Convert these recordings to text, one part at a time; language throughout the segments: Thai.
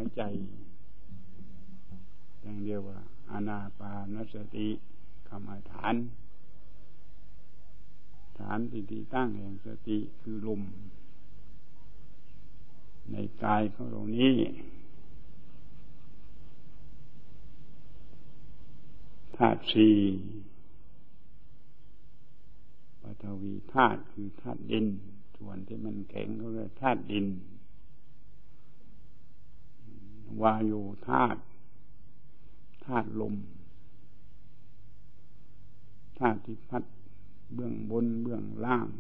ใจอย่างเดียวว่าอานาปานสติกรรมฐานฐานที่ตั้งแห่งสติคือลมในกายของเรานี้ธาตุสี่ปฐวีธาตุคือธาตุดินส่วนที่มันแข็งก็เรียกธาตุดินวายุธาตุธาตุลมธาตุที่พัดเบื้องบนเบื้องล่าง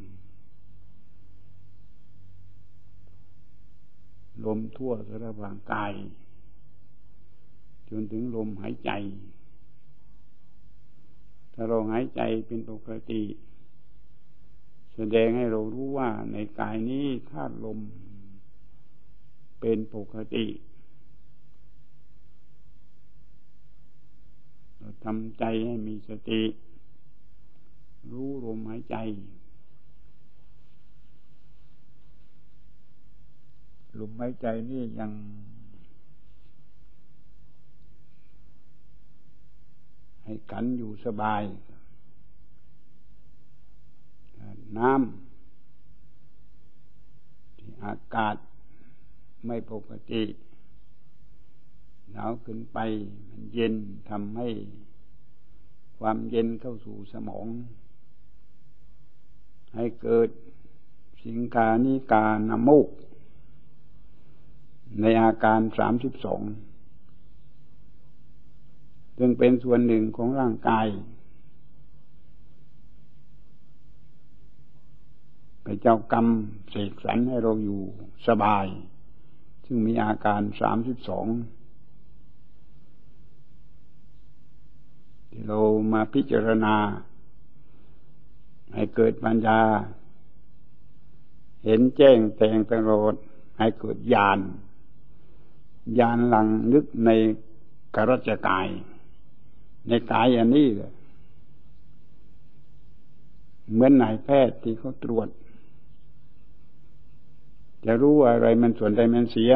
ลมทั่วสารพางกายจนถึงลมหายใจถ้าเราหายใจเป็นปกติแสดงให้เรารู้ว่าในกายนี้ธาตุลมเป็นปกติเราทำใจให้มีสติรู้ลมหายใจลมหายใจนี่ยังให้กันอยู่สบายน้ำที่อากาศไม่ปกติหนาวขึ้นไปมันเย็นทำให้ความเย็นเข้าสู่สมองให้เกิดสิงคานิกาน้ำมูกในอาการ32ซึ่งเป็นส่วนหนึ่งของร่างกายพระเจ้ากรรมเสกสรรให้เราอยู่สบายซึ่งมีอาการ32ที่เรามาพิจารณาให้เกิดปัญญาเห็นแจ้งแทงตลอดให้เกิดญาณหลังนึกในกรัจกายในกายอันนี้เลยเหมือนนายแพทย์ที่เขาตรวจจะรู้อะไรมันส่วนใดมันเสีย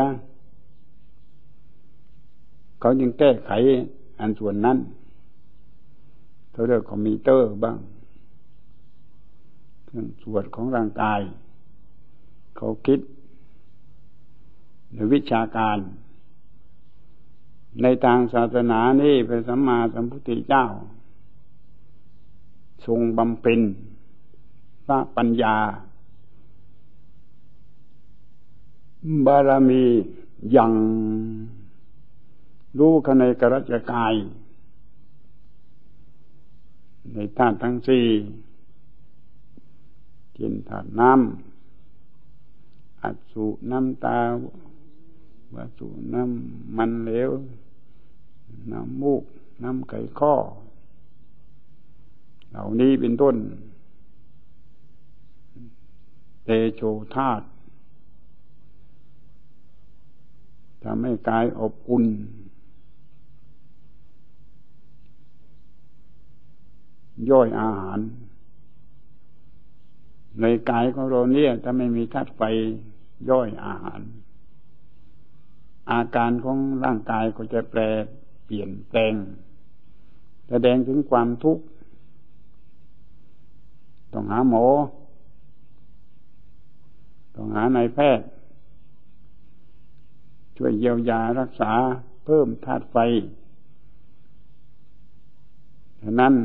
เขาจึงแก้ไขอันส่วนนั้นเขาเรียกคอมพิวเตอร์บ้างเครื่องตรวจของร่างกายเขาคิดในวิชาการในทางศาสนานี่พระสัมมาสัมพุทธเจ้าทรงบำเพ็ญพระปัญญาบารมีอย่างรู้เข้าในกรัจกายในธาตุทั้งสี่เช่นธาตุน้ำอัสุน้ำตาวาสุน้ำมันเหลวน้ำมูกน้ำไขข้อเหล่านี้เป็นต้นเตโชธาตุทำให้กายอบอุ่นย่อยอาหารในกายของเราเนี่ยถ้าไม่มีธาตุไฟย่อยอาหารอาการของร่างกายก็จะแปรเปลี่ยนแปลงแสดงถึงความทุกข์ต้องหาหมอต้องหานายแพทย์ช่วยเยียวยารักษาเพิ่มธาตุไฟฉะนั้น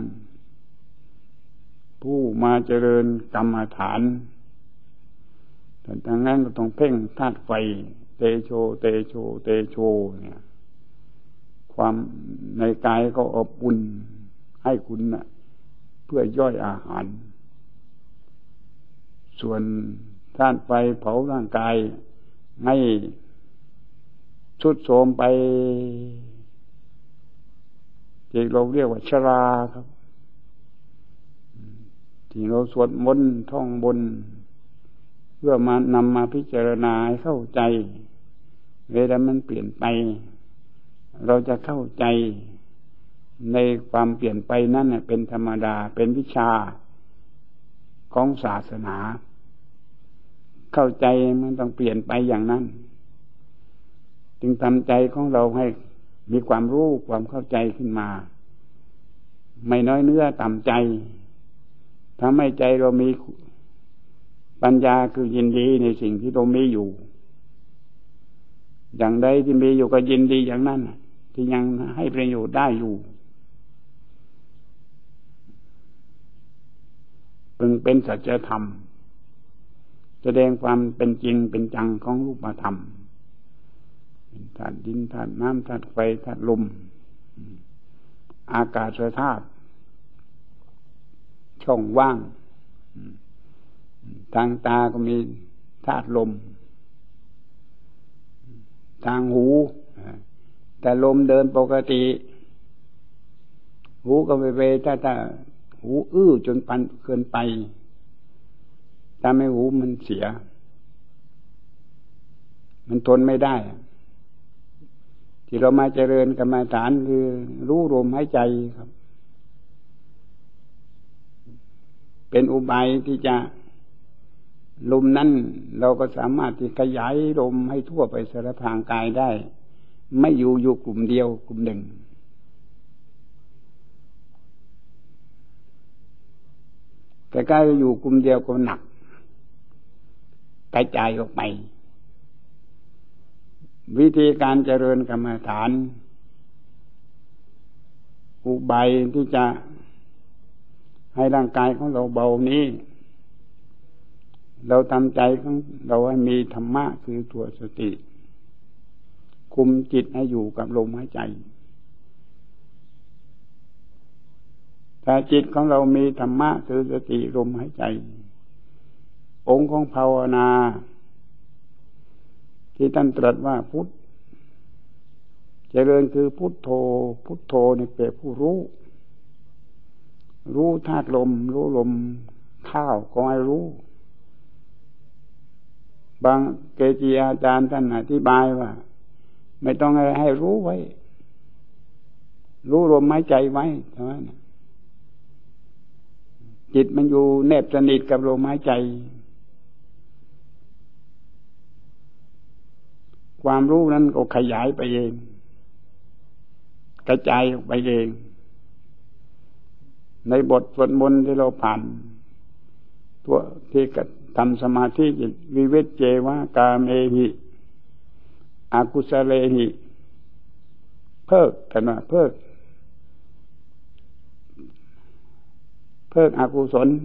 ผู้มาเจริญกรรมฐานแต่ทางนั้นก็ต้องเพ่งธาตุไฟเตโชเตโชเตโชเนี่ยความในกายก็อบอุ่นให้คุณนะเพื่อย่อยอาหารส่วนธาตุไฟเผาร่างกายให้ทรุดโทรมไปที่เราเรียกว่าชราครับที่เราสวดมนต์ท่องบนเพื่อนำมาพิจารณาให้เข้าใจเวลามันเปลี่ยนไปเราจะเข้าใจในความเปลี่ยนไปนั้นเป็นธรรมดาเป็นวิชาของศาสนาเข้าใจมันต้องเปลี่ยนไปอย่างนั้นจึงทำใจของเราให้มีความรู้ความเข้าใจขึ้นมาไม่น้อยเนื้อต่ำใจทำให้ใจเรามีปัญญาคือยินดีในสิ่งที่เรามีอยู่อย่างใดที่มีอยู่ก็ยินดีอย่างนั้นที่ยังให้ประโยชน์ได้อยู่พึงเป็นสัจธรรมแสดงความเป็นจริงเป็นจังของรูปธรรมเป็นธาตุดินธาตุน้ำธาตุไฟธาตุลมอากาศธาตุช่องว่างทางตาก็มีธาตุลมทางหูแต่ลมเดินปกติหูก็ไปถ้าหูอื้อจนปันเกินไปถ้าไม่หูมันเสียมันทนไม่ได้ที่เรามาเจริญกรรมฐานคือรู้ลมหายใจครับเป็นอุบายที่จะลมนั้นเราก็สามารถที่ขยายลมให้ทั่วไปสารพางกายได้ไม่อยู่กลุ่มเดียวกลุ่มหนึ่งแต่การอยู่กลุ่มเดียวก็หนักกระจายออกไปวิธีการเจริญกรรมฐานอุบายที่จะให้ร่างกายของเราเบานี้เราทำใจของเราให้มีธรรมะคือตัวสติคุมจิตให้อยู่กับลมหายใจถ้าจิตของเรามีธรรมะคือสติลมหายใจองค์ของภาวนาที่ท่านตรัสว่าพุทธเจริญคือพุทโธพุทโธนี่เป็นผู้รู้ธาตุลมรู้ลมข้าวก็ให้รู้บางเกจิอาจารย์ท่านอธิบายว่าไม่ต้องให้รู้ไว้รู้ลมหายใจไว้เท่านั้นจิตมันอยู่แนบสนิทกับลมหายใจความรู้นั้นก็ขยายไปเองกระจายออกไปเองในบทสวดมนต์ที่เราผ่านตัวที่ทำสมาธิวิเวชเจวะกาเมหิอากุสเลหิเพิกกันว่าเพิกอกุศล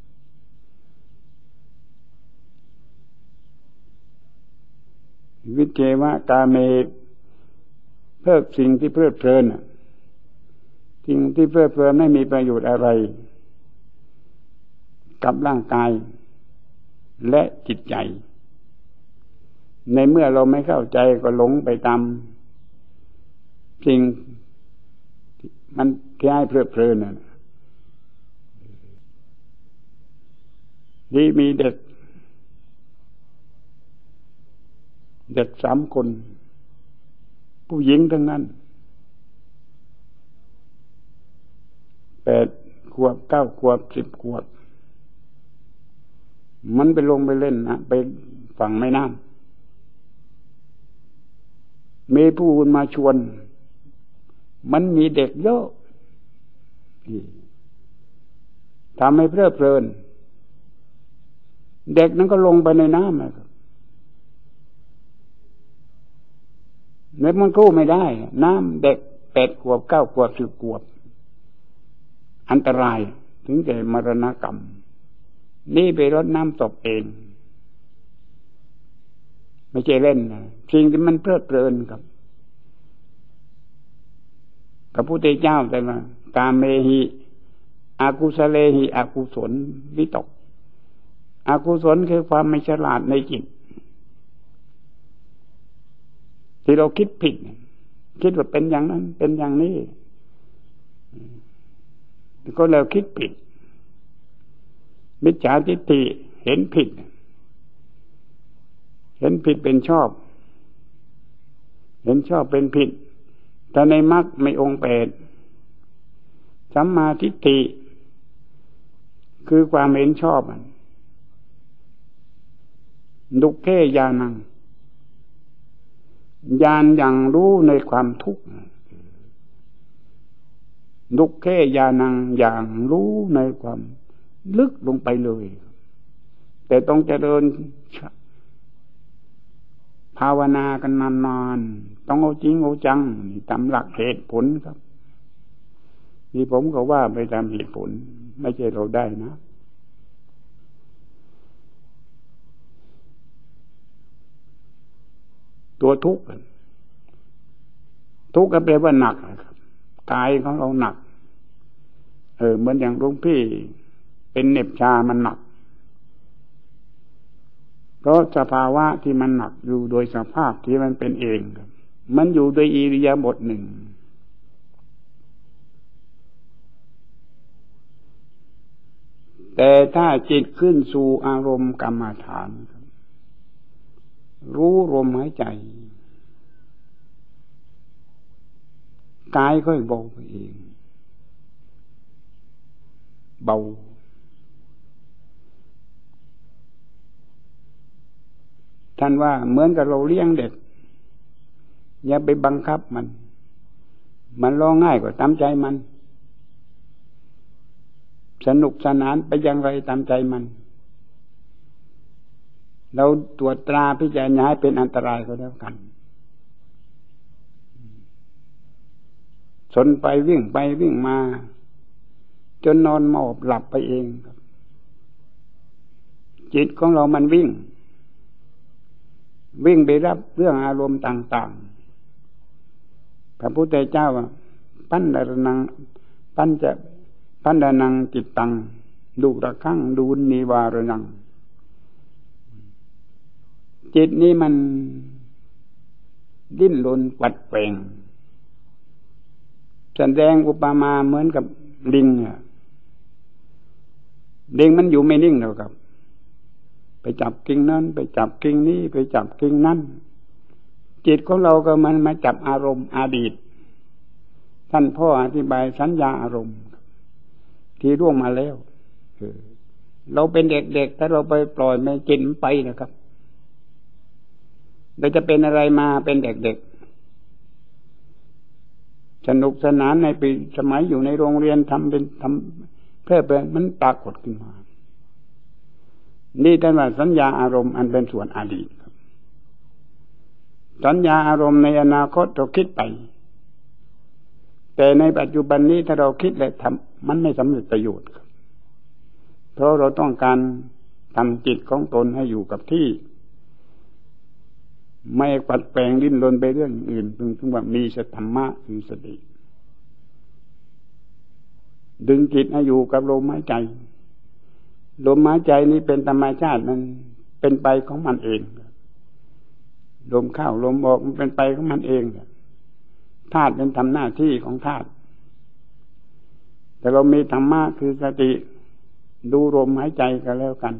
วิเจวะกาเมเพิกสิ่งที่เพลิดเพลินสิ่งที่เพลิดเพลินไม่มีประโยชน์อะไรกับร่างกายและจิตใจในเมื่อเราไม่เข้าใจก็หลงไปตามสิ่งมันที่ให้เพลิดเพลินที่มีเด็ก3 คนผู้หญิงทั้งนั้น8 ขวบ 9 ขวบ 10 ขวบมันไปลงไปเล่นนะไปฝั่งแม่น้ำมีผู้คนมาชวนมันมีเด็กเยอะทำให้เพลิดเพลินเด็กนั้นก็ลงไปในน้ำนะครับเน็ตมันกู้ไม่ได้น้ำเด็ก8 ขวบ 9 ขวบ 10 ขวบอันตรายถึงแก่มรณกรรมนี่ไปรดน้ำศพเองไม่ใช่เล่นนะสิ่งที่มันเพลิดเพลินกับพระพุทธเจ้าแต่ว่ากาเมหิอากุสเลหิอกุศลวิตกอกุศลคือความไม่ฉลาดในจิตที่เราคิดผิดคิดว่าเป็นอย่างนั้นเป็นอย่างนี้ก็เราคิดผิดมิจฉาทิฏฐิเห็นผิดเป็นชอบเห็นชอบเป็นผิดแต่ในมรรคไม่องค์8สัมมาทิฏฐิคือความเห็นชอบดุเขญาณังญาณอย่างรู้ในความทุกข์ทุกแค่ญาณังอย่างรู้ในความลึกลงไปเลยแต่ต้องเจริญภาวนากันนานๆต้องเอาจริงเอาจังนี่ตามหลักเหตุผลครับนี่ผมก็ว่าไปตามเหตุผลไม่ใช่เราได้นะตัวทุกข์ทุกข์ก็แปลว่าหนักนะครับกายของเราหนักเหมือนอย่างหลวงพี่เป็นเหน็บชามันหนักเพราะสภาวะที่มันหนักอยู่โดยสภาพที่มันเป็นเองครับมันอยู่โดยอิริยาบถหนึ่งแต่ถ้าจิตขึ้นสู่อารมณ์กรรมฐานรู้ลมหายใจกายค่อยเบาไปเองเบาท่านว่าเหมือนกับเราเลี้ยงเด็กอย่าไปบังคับมันร้องง่ายกว่าตามใจมันสนุกสนานไปอย่างไรตามใจมันเราตรวจตราพิจารณาให้เป็นอันตรายก็แล้วกันสนไปวิ่งไปวิ่งมาจนนอนหมอบหลับไปเองครับจิตของเรามันวิ่งไปรับเรื่องอารมณ์ต่างๆพระพุทธเจ้าว่าปัญญานังจิตตังดูระฆังดูนิวารนังจิตนี้มันดิ้นรนปัดแปลงแสดงอุปมาเหมือนกับลิงมันอยู่ไม่นิ่งหรอกครับไปจับกิ่งนั้นไปจับกิ่งนี้ไปจับกิ่งนั้นจิตของเราก็มันมาจับอารมณ์อดีตท่านพ่ออธิบายสัญญาอารมณ์ที่ล่วงมาแล้วเราเป็นเด็กๆถ้าเราไปปล่อยไม่จิตมันไปนะครับเราจะเป็นอะไรมาเป็นเด็กๆสนุกสนานในปีสมัยอยู่ในโรงเรียนทำเพื่อเป็นมันปรากฏขึ้นมานี่ท่านว่าสัญญาอารมณ์อันเป็นส่วนอดีตครับสัญญาอารมณ์ในอนาคตเราคิดไปแต่ในปัจจุบันนี้ถ้าเราคิดและทำมันไม่สำเร็จประโยชน์ครับเพราะเราต้องการทำจิตของตนให้อยู่กับที่ไม่ปัดแปลงดิ้นรนไปเรื่องอื่นถึงว่ามีสติธรรมะคือสติดึงจิตให้อยู่กับลมหายใจลมหายใจนี้เป็นธรรมชาติมันเป็นไปของมันเองลมเข้าลมออกมันเป็นไปของมันเองธาตุเป็นทำหน้าที่ของธาตุแต่เรามีธรรมะคือสติดูลมหายใจกันแล้วกัน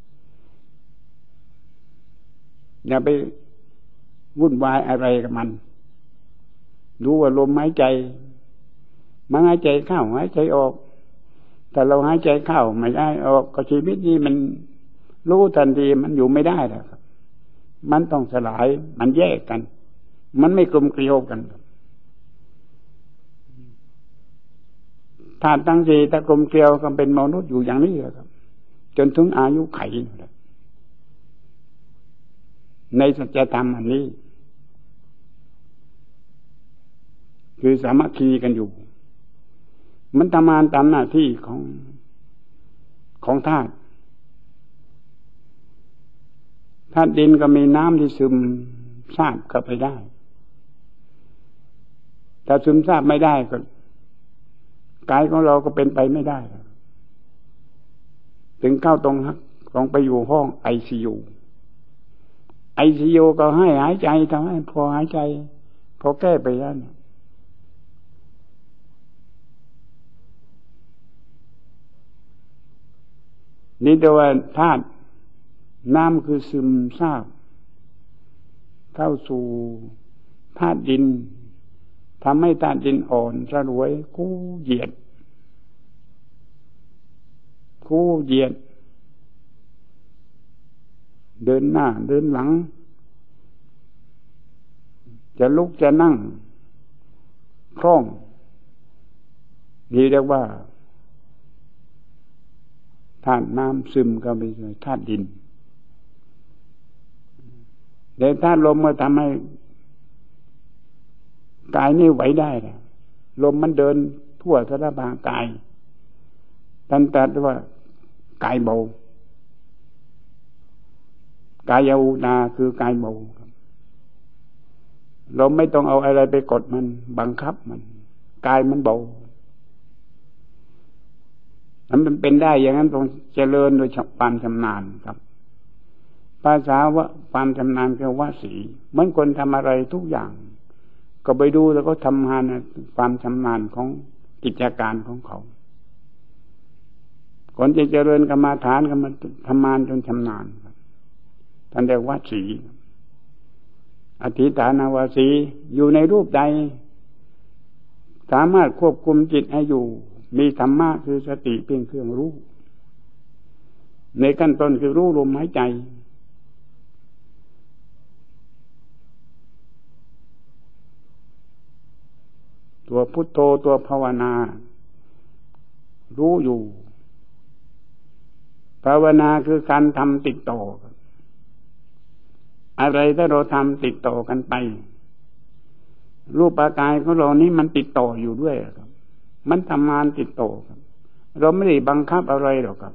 อย่าไปวุ่นวายอะไรกับมันรู้ว่าลมหายใจมันหายใจเข้าหายใจออกแต่เราหายใจเข้าไม่ได้ออกก็ชีวิตนี้มันรู้ทันทีมันอยู่ไม่ได้แล้วครับมันต้องสลายมันแยกกันมันไม่กลมเกลียวกันถ้าตั้งใจถ้ากลมเกลียวก็เป็นมนุษย์อยู่อย่างนี้ครับจนถึงอายุไขในสัจธรรมอันนี้คือสามัคคีกันอยู่มันทำงานตามหน้าที่ของธาตุดินก็มีน้ำที่ซึมซาบเข้าไปได้ถ้าซึมซาบไม่ได้ก็กายของเราก็เป็นไปไม่ได้ถึงเข้าตรงไปอยู่ห้องICUก็ให้หายใจทำให้พอหายใจพอแก้ไปแล้วนี่แต่ว่าธาตุน้ำคือซึมซาบเข้าสู่ธาตุดินทำให้ธาตุดินอ่อนสลวยกู้เหยียดเดินหน้าเดินหลังจะลุกจะนั่งคล่องนี่เรียกว่าธาตุน้ำซึมก็ไม่ใช่ธาตุดินแต่ธาตุลมมาทำให้กายนี่ไหวได้แหละลมมันเดินทั่วสารพางกายท่านตรัสว่ากายเบากายอุณาคือกายเบาเราไม่ต้องเอาอะไรไปกดมันบังคับมันกายมันเบามันเป็นได้อย่างนั้นต้องเจริญโดยความชำนาญครับภาษาว่าความชำนาญคือวสีเหมือนคนทำอะไรทุกอย่างก็ไปดูแล้วก็ทำงานความชำนาญของกิจการของเขาคนจะเจริญกรรมฐานก็มาทำงานจนชำนาญครับท่านเรียกวสีอธิฐานวสีอยู่ในรูปใดสามารถควบคุมจิตให้อยู่มีธรรมะคือสติเป็นเครื่องรู้ในขั้นต้นคือรู้ลมหายใจตัวพุทโธตัวภาวนารู้อยู่ภาวนาคือการทำติดต่ออะไรถ้าเราทำติดต่อกันไปรูปกายของเรานี้มันติดต่ออยู่ด้วยครับมันทำงานติดต่อครับเราไม่ได้บังคับอะไรหรอกครับ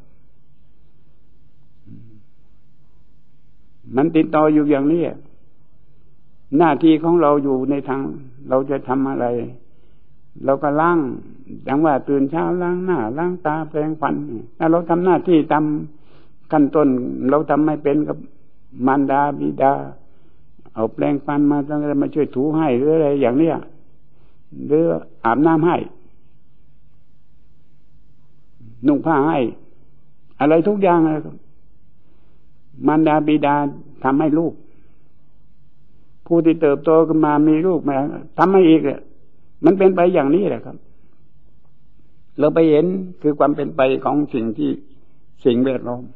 มันติดต่ออยู่อย่างนี้หน้าที่ของเราอยู่ในทางเราจะทำอะไรเราก็ล้างอย่างว่าตื่นเช้าล้างหน้าล้างตาแปรงฟันถ้าเราทำหน้าที่ตามขั้นต้นเราทำไม่เป็นกับมารดาบิดาเอาแปรงฟันมาต้องมาช่วยถูให้หรืออะไรอย่างเนี้ยหรืออาบน้ำให้นุ่งผ้าให้อะไรทุกอย่างเลยครับมารดาบิดาทำให้ลูกผู้ที่เติบโตขึ้นมามีลูกมาทำให้อีกเนี่ยมันเป็นไปอย่างนี้แหละครับเราไปเห็นคือความเป็นไปของสิ่งแวดล้อม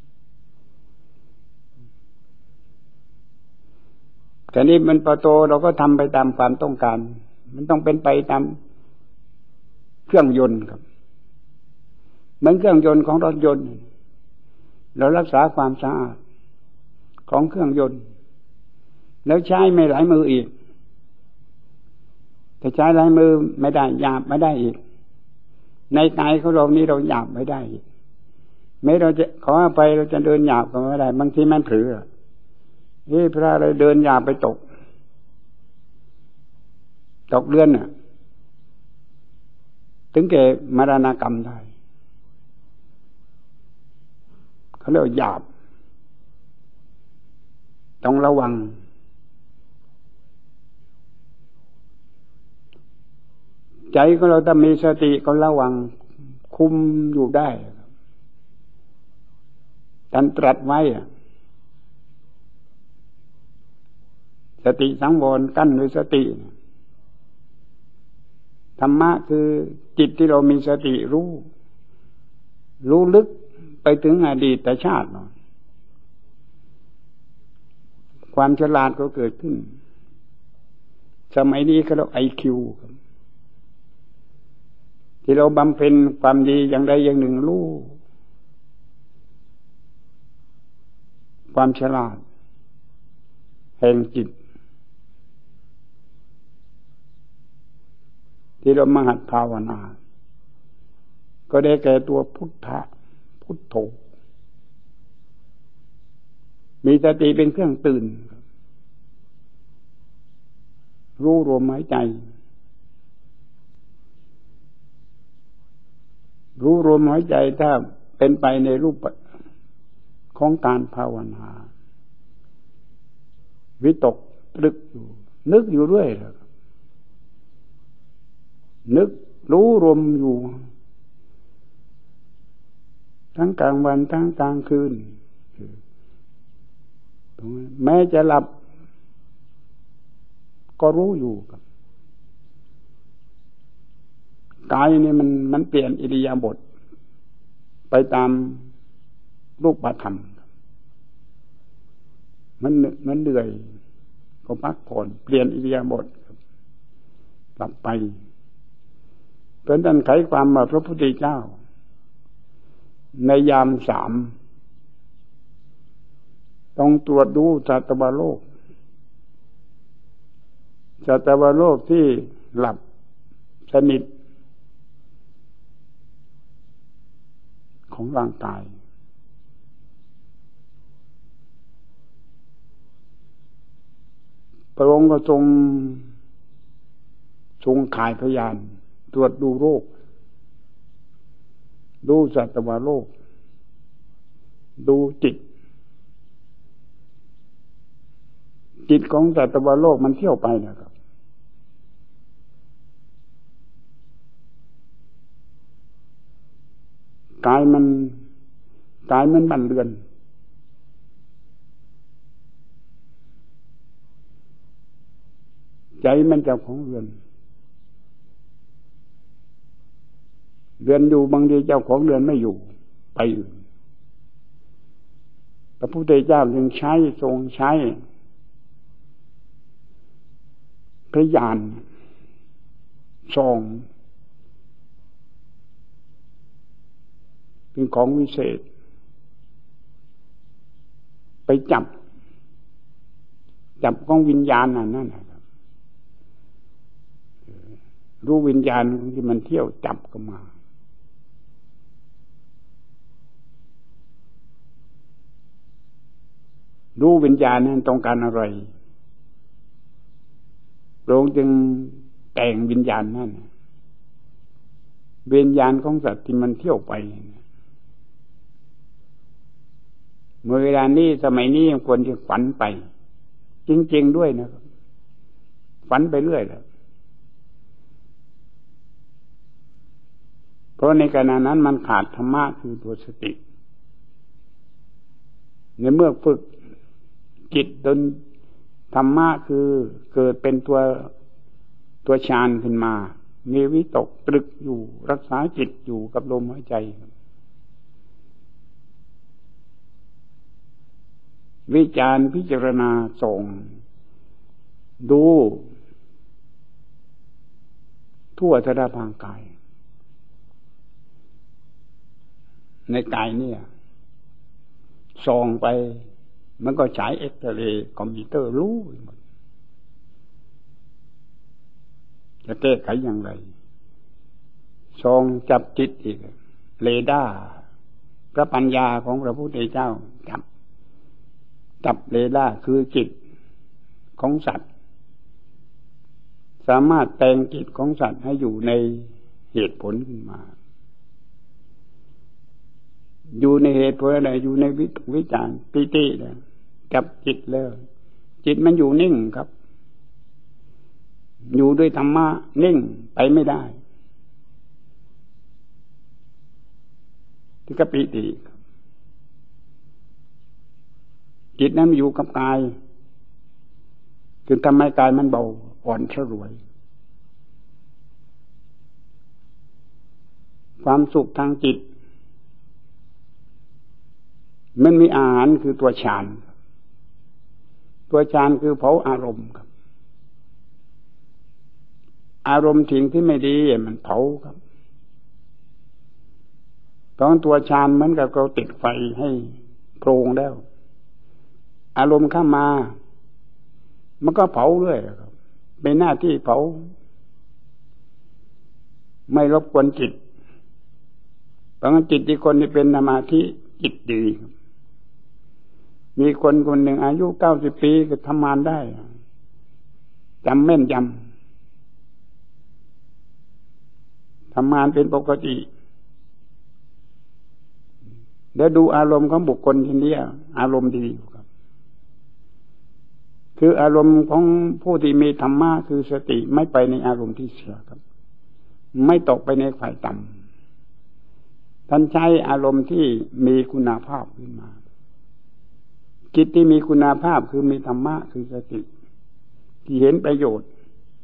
แต่นี้มันพอโตเราก็ทำไปตามความต้องการมันต้องเป็นไปตามเครื่องยนต์ครับเหมือนเครื่องยนต์ของรถยนต์เรารักษาความสะอาดของเครื่องยนต์แล้วใช้ไม่หลายมืออีกแต่ใช้หลายมือไม่ได้หยาบไม่ได้อีกในกายของเรานี้เราหยาบไม่ได้อีกไม่เราจะขอไปเราจะเดินหยาบก็ไม่ได้บางทีมันเผลอพระอะไรเดินหยาบไปตกเรือนน่ะถึงแก่มรณกรรมได้เขาเรียกหยาบต้องระวังใจของเราถ้ามีสติก็ระวังคุมอยู่ได้ท่านตรัสไว้สติสังวรกั้นด้วยสติธรรมะคือจิตที่เรามีสติรู้ลึกไปถึงอดีตชาติความฉลาดก็เกิดขึ้นสมัยนี้เขาเรียก IQ ที่เราบำเพ็ญความดีอย่างใดอย่างหนึ่งรู้ความฉลาดแห่งจิตที่เรามาหัดภาวนาก็ได้แก่ตัวพุทธะพุทโธมีสติเป็นเครื่องตื่นรู้ลมหายใจรู้ลมหายใจถ้าเป็นไปในรูปของการภาวนาวิตกตรึกอยู่นึกอยู่ด้วยนึกรู้ลมอยู่ทั้งกลางวันทั้งกลางคืนแม้จะหลับก็รู้อยู่กายนี่มันเปลี่ยนอิริยาบถไปตามรูปธรรมมันเหนื่อยก็พักผ่อนเปลี่ยนอิริยาบถกลับไปเพื่อนท่านไขความว่าพระพุทธเจ้าในยามสามต้องตรวจดูสัตวโลกสัตวโลกที่หลับสนิทของร่างกายพระองค์ก็ทรงข่ายพยานตรวจดูโรคดูสัตวโลกดูจิตของสัตวโลกมันเที่ยวไปนะครับกายมันบ้านเรือนใจมันเจ้าของเรือนอยู่บางทีเจ้าของเรือนไม่อยู่ไปอื่นพระพุทธเจ้าจึงทรงใช้พระญาณส่องเป็นของวิเศษไปจับของวิญญาณนั่นนะครับรู้วิญญาณที่มันเที่ยวจับก็มารู้วิญญาณนั้นต้องการอะไรพระองค์จึงแต่งวิญญาณนั่นวิญญาณของสัตว์ที่มันเที่ยวไปเมื่อเวลานี้สมัยนี้ยังควรจะฝันไปจริงๆด้วยนะครับฝันไปเรื่อยเลยเพราะในขณะนั้นมันขาดธรรมะคือตัวสติในเมื่อฝึกจิตจนธรรมะคือเกิดเป็นตัวฌานขึ้นมามีวิตกตรึกอยู่รักษาจิตอยู่กับลมหายใจวิจารพิจารณาส่งดูทั่วสารพางกายในกายเนี่ยส่องไปมันก็ฉายเอ็กซเรย์คอมพิวเตอร์รู้หมดจะแก้ไขอย่างไรส่องจับจิตอีกเรดาร์พระปัญญาของพระพุทธเจ้าจับเรดาร์คือจิตของสัตว์สามารถแต่งจิตของสัตว์ให้อยู่ในเหตุผลขึ้นมาอยู่ในเหตุผลอะไรอยู่ในวิจารปิติเลยจับจิตแล้วจิตมันอยู่นิ่งครับอยู่ด้วยธรรมะนิ่งไปไม่ได้ที่กปิติจิตนั้นอยู่กับกายคือทำให้กายมันเบาอ่อนฉรวยความสุขทางจิตมันมีอาหารคือตัวฌานคือเผาอารมณ์ครับอารมณ์สิ่งที่ไม่ดีมันเผาครับตอนตัวฌานเหมือนกับเราติดไฟให้โพรงแล้วอารมณ์เข้ามามันก็เผาเรื่อยครับเป็นหน้าที่เผาไม่รบกวนจิตเพราะงั้นจิตที่คนที่เป็นสมาธิจิตดีมีคนหนึ่งอายุ90 ปีก็ทำงานได้จำแม่นยำทำงานเป็นปกติแล้วดูอารมณ์ของบุคคลที่นี้อารมณ์ดีครับคืออารมณ์ของผู้ที่มีธรรมะคือสติไม่ไปในอารมณ์ที่เสียครับไม่ตกไปในฝ่ายต่ำท่านใช้อารมณ์ที่มีคุณภาพขึ้นมาจิตที่มีคุณภาพคือมีธรรมะคือสติที่เห็นประโยชน์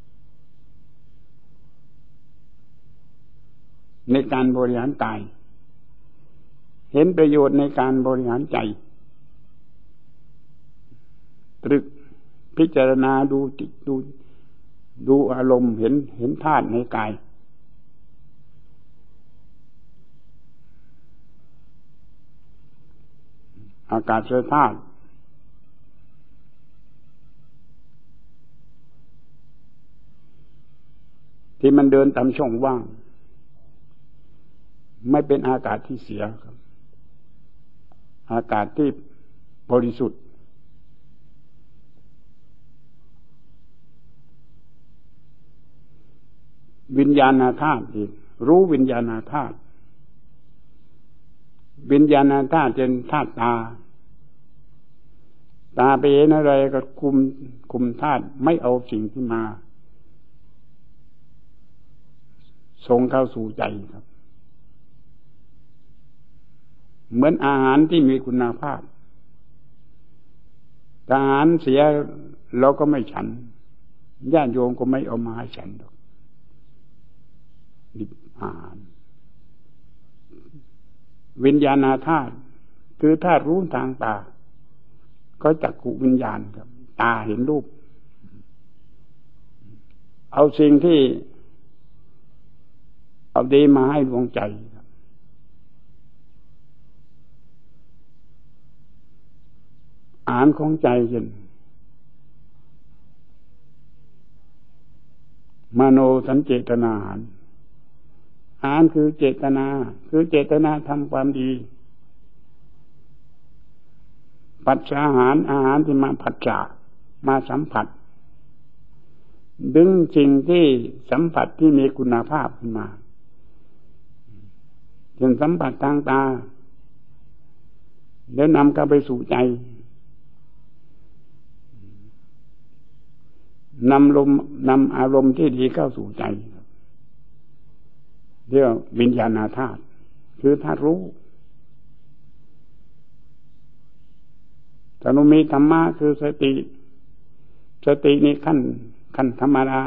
ในการบริหารกายเห็นประโยชน์ในการบริหารใจตรึกพพิจารณาดูอารมณ์เห็นธาตุในกายอากาศธาตุที่มันเดินตามช่องว่างไม่เป็นอากาศที่เสียครับอากาศที่บริสุทธิ์วิญญาณธาตุอีกรู้วิญญาณธาตุวิญญาณธาตุเป็นธาตุตาไปเห็นอะไรก็คุมธาตุไม่เอาสิ่งที่มาส่งเข้าสู่ใจครับเหมือนอาหารที่มีคุณภาพถ้าอาหารเสียเราก็ไม่ฉันญาติโยมก็ไม่เอามาให้ฉันหรอกดิบอาหารวิญญาณธาตุคือธาตุรู้ทางตาก็จักขุวิญญาณครับตาเห็นรูปเอาสิ่งที่เอาดีมาให้ดวงใจครับอาหารของใจเช่นมโนสัญเจตนาอาหารคือเจตนาทำความดีปัจจัยอาหารที่มาผัสสะมาสัมผัสดึงสิ่งที่สัมผัสที่มีคุณภาพขึ้นมาจนสัมผัสทางตาแล้วนำเข้าไปสู่ใจนำอารมณ์ที่ดีเข้าสู่ใจเรียกวิญญาณธาตุคือธาตุรู้ถ้าเรามีธรรมะคือสตินี่ขั้นธรรมดา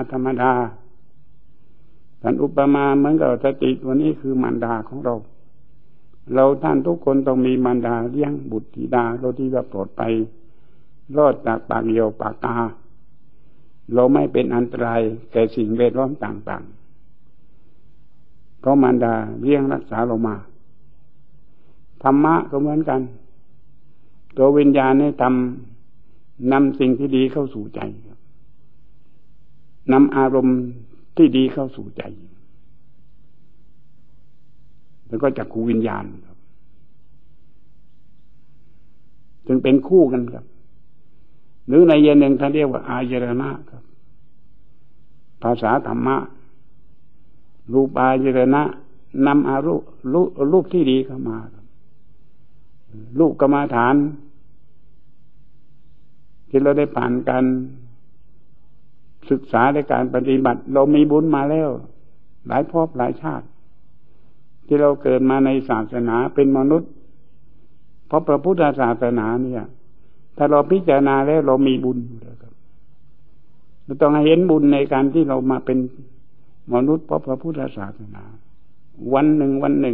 ท่านอุปมาเหมือนกับสติตัวนี้คือมารดาของเราท่านทุกคนต้องมีมารดาเลี้ยงบุตรธิดาเราที่จะปลอดภัยรอดจากปากเหยี่ยวปากกาเราไม่เป็นอันตรายแก่สิ่งแวดล้อมต่างๆเพราะมารดาเลี้ยงรักษาเรามาธรรมะก็เหมือนกันตัววิญญาณนี่นำสิ่งที่ดีเข้าสู่ใจนำอารมณ์ที่ดีเข้าสู่ใจแล้วก็จักขุวิญญาณครับจึงเป็นคู่กันครับหรือในเย็นหนึ่งท่านเรียกว่าอายตนะครับภาษาธรรมะรูปายตนะนำอารูปที่ดีเข้ามารูปกรรมฐานที่เราได้ผ่านการศึกษาในการปฏิบัติเรามีบุญมาแล้วหลายภพหลายชาติที่เราเกิดมาในศาสนาเป็นมนุษย์เพราะพระพุทธศาสนาเนี่ยถ้าเราพิจารณาแล้วเรามีบุญครับเราต้องเห็นบุญในการที่เรามาเป็นมนุษย์เพราะพระพุทธศาสนาวันหนึ่ง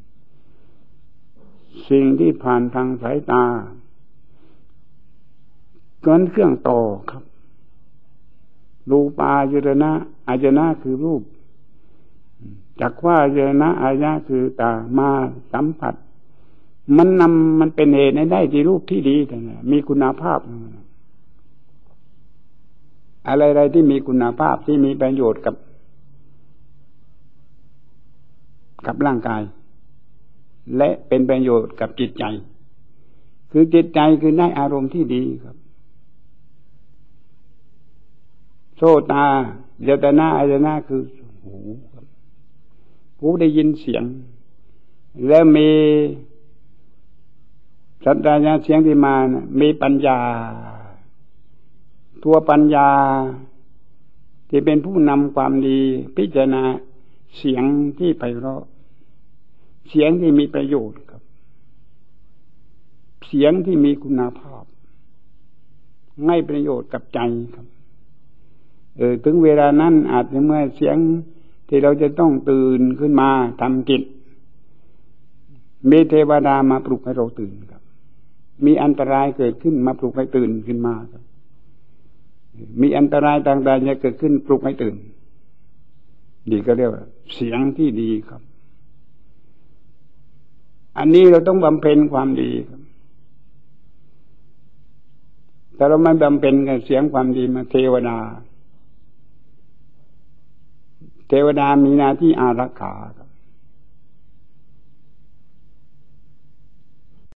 สิ่งที่ผ่านทางสายตาเกินเครื่องต่อครับรูปายตนะอายตนะคือรูปจักว่าอายตนะอายตนะคือตามาสัมผัสมันเป็นเหตุให้ได้ที่รูปที่ดีแต่มีคุณภาพอะไรที่มีคุณภาพที่มีประโยชน์กับร่างกายและเป็นประโยชน์กับจิตใจคือจิตใจคือได้อารมณ์ที่ดีครับโสตายตนะอายตนะคือหูครับหูได้ยินเสียงแล้วมีสัญญาเสียงที่มานะมีปัญญาตัวปัญญาที่เป็นผู้นำความดีพิจารณาเสียงที่ไพเราะเสียงที่มีประโยชน์ครับเสียงที่มีคุณภาพให้ประโยชน์กับใจครับถึงเวลานั้นอาจจะเมื่อเสียงที่เราจะต้องตื่นขึ้นมาทำกิจมีเทวดามาปลุกให้เราตื่นครับมีอันตรายเกิดขึ้นมาปลุกให้ตื่นขึ้นมาครับมีอันตรายต่างๆจะเกิดขึ้นปลุกให้ตื่นดีก็เรียกว่าเสียงที่ดีครับอันนี้เราต้องบำเพ็ญความดีครับแต่เราไม่บำเพ็ญกับเสียงความดีมาเทวดามีหน้าที่อารักขา